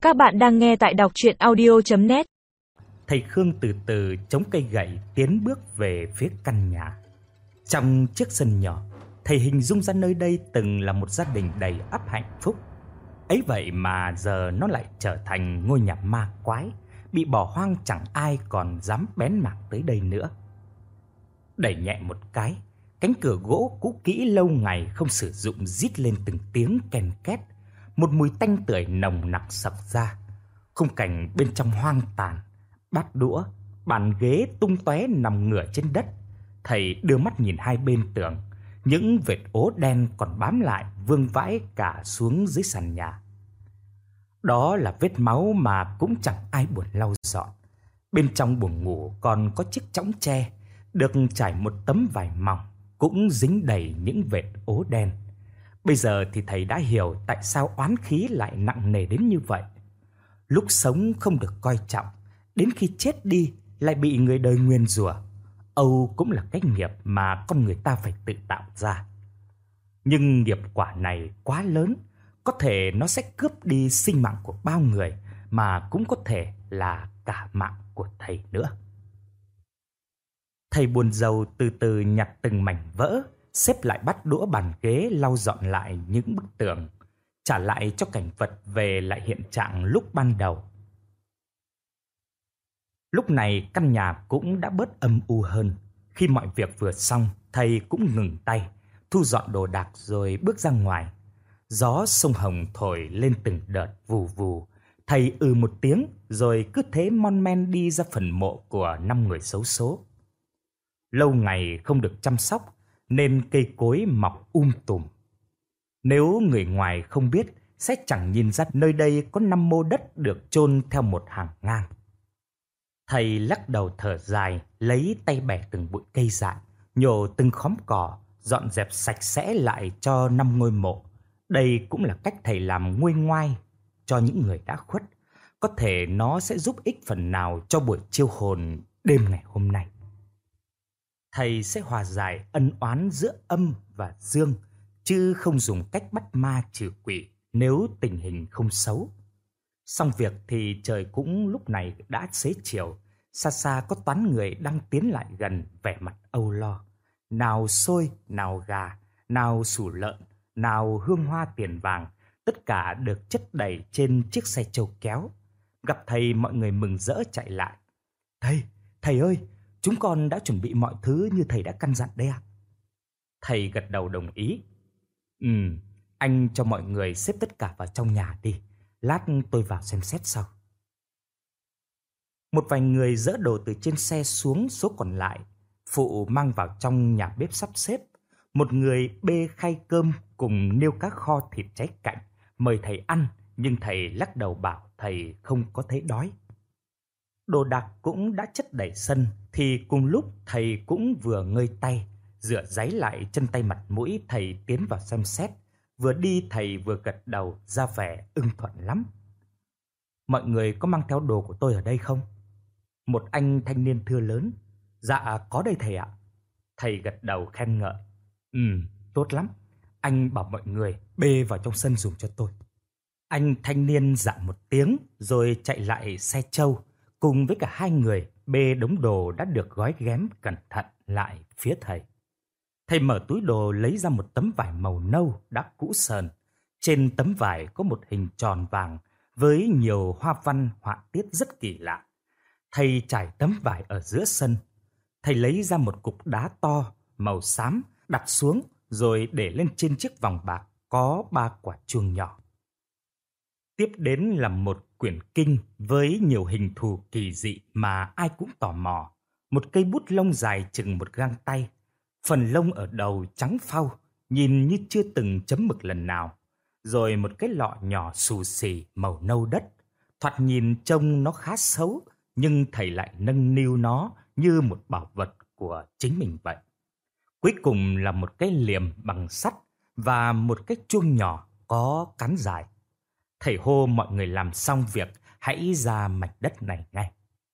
Các bạn đang nghe tại đọc truyện audio.net. Thầy Khương từ từ chống cây gậy tiến bước về phía căn nhà. Trong chiếc sân nhỏ, thầy hình dung ra nơi đây từng là một gia đình đầy ắp hạnh phúc. Ấy vậy mà giờ nó lại trở thành ngôi nhà ma quái, bị bỏ hoang, chẳng ai còn dám bén mảng tới đây nữa. Đẩy nhẹ một cái, cánh cửa gỗ cũ kỹ lâu ngày không sử dụng rít lên từng tiếng ken két. Một mùi tanh tưởi nồng nặc sộc ra. Khung cảnh bên trong hoang tàn, bát đũa, bàn ghế tung tóe nằm ngửa trên đất. Thầy đưa mắt nhìn hai bên tường, những vệt ố đen còn bám lại vương vãi cả xuống dưới sàn nhà. Đó là vết máu mà cũng chẳng ai buồn lau dọn. Bên trong buồng ngủ còn có chiếc chõng tre được trải một tấm vải mỏng, cũng dính đầy những vệt ố đen. Bây giờ thì thầy đã hiểu tại sao oán khí lại nặng nề đến như vậy. Lúc sống không được coi trọng, đến khi chết đi lại bị người đời nguyền rủa. Âu cũng là cái nghiệp mà con người ta phải tự tạo ra. Nhưng nghiệp quả này quá lớn, có thể nó sẽ cướp đi sinh mạng của bao người, mà cũng có thể là cả mạng của thầy nữa. Thầy buồn rầu từ từ nhặt từng mảnh vỡ, xếp lại bát đũa bàn ghế, lau dọn lại những bức tường, trả lại cho cảnh vật về lại hiện trạng lúc ban đầu. Lúc này căn nhà cũng đã bớt âm u hơn. Khi mọi việc vừa xong, thầy cũng ngừng tay, thu dọn đồ đạc rồi bước ra ngoài. Gió sông Hồng thổi lên từng đợt vù vù. Thầy một tiếng rồi cứ thế mon men đi ra phần mộ của 5 người xấu số. Lâu ngày không được chăm sóc nên cây cối mọc tùm. Nếu người ngoài không biết sẽ chẳng nhìn ra nơi đây có 5 mô đất được chôn theo một hàng ngang. Thầy lắc đầu thở dài, lấy tay bẻ từng bụi cây dại, nhổ từng khóm cỏ, dọn dẹp sạch sẽ lại cho 5 ngôi mộ. Đây cũng là cách thầy làm nguôi ngoai cho những người đã khuất. Có thể nó sẽ giúp ích phần nào cho buổi chiêu hồn đêm ngày hôm nay. Thầy sẽ hòa giải ân oán giữa âm và dương, chứ không dùng cách bắt ma trừ quỷ nếu tình hình không xấu. Xong việc thì trời cũng lúc này đã xế chiều. Xa xa có toán người đang tiến lại gần, vẻ mặt âu lo. Nào xôi, nào gà, nào sủ lợn, nào hương hoa tiền vàng, tất cả được chất đầy trên chiếc xe trâu kéo. Gặp thầy, mọi người mừng rỡ chạy lại. Thầy ơi, chúng con đã chuẩn bị mọi thứ như thầy đã căn dặn đấy ạ. Thầy gật đầu đồng ý. Anh cho mọi người xếp tất cả vào trong nhà đi. Lát tôi vào xem xét sau. Một vài người dỡ đồ từ trên xe xuống, số còn lại phụ mang vào trong nhà bếp sắp xếp. Một người bê khay cơm cùng niêu cá kho thịt cháy cạnh, mời thầy ăn, nhưng thầy lắc đầu bảo thầy không có thấy đói. Đồ đạc cũng đã chất đầy sân, thì cùng lúc thầy cũng vừa ngơi tay, rửa ráy lại chân tay mặt mũi. Thầy tiến vào xem xét, vừa đi thầy vừa gật đầu ra vẻ ưng thuận lắm. Mọi người có mang theo đồ của tôi ở đây không? Một anh thanh niên thưa lớn. Dạ có đây thầy ạ. Thầy gật đầu khen ngợi. Tốt lắm, anh bảo mọi người bê vào trong sân dùng cho tôi. Anh thanh niên dạ một tiếng rồi chạy lại xe trâu, cùng với cả hai người bê đống đồ đã được gói ghém cẩn thận lại phía thầy. Thầy mở túi đồ lấy ra một tấm vải màu nâu đã cũ sờn. Trên tấm vải có một hình tròn vàng với nhiều hoa văn họa tiết rất kỳ lạ. Thầy trải tấm vải ở giữa sân. Thầy lấy ra một cục đá to màu xám đặt xuống rồi để lên trên chiếc vòng bạc có 3 quả chuông nhỏ. Tiếp đến là một quyển kinh với nhiều hình thù kỳ dị mà ai cũng tò mò. Một cây bút lông dài chừng một gang tay. Phần lông ở đầu trắng phau, nhìn như chưa từng chấm mực lần nào. Rồi một cái lọ nhỏ xù xì màu nâu đất. Thoạt nhìn trông nó khá xấu, nhưng thầy lại nâng niu nó như một bảo vật của chính mình vậy. Cuối cùng là một cái liềm bằng sắt và một cái chuông nhỏ có cán dài. Thầy hô mọi người làm xong việc hãy ra mảnh đất này ngay.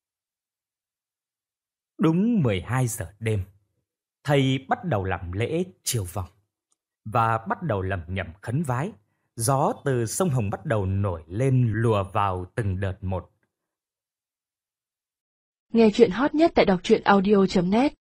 Đúng 12 giờ đêm, thầy bắt đầu làm lễ chiêu vong và bắt đầu lẩm nhẩm khấn vái. Gió từ sông Hồng bắt đầu nổi lên lùa vào từng đợt một. Nghe chuyện hot nhất tại đọc truyện audio.net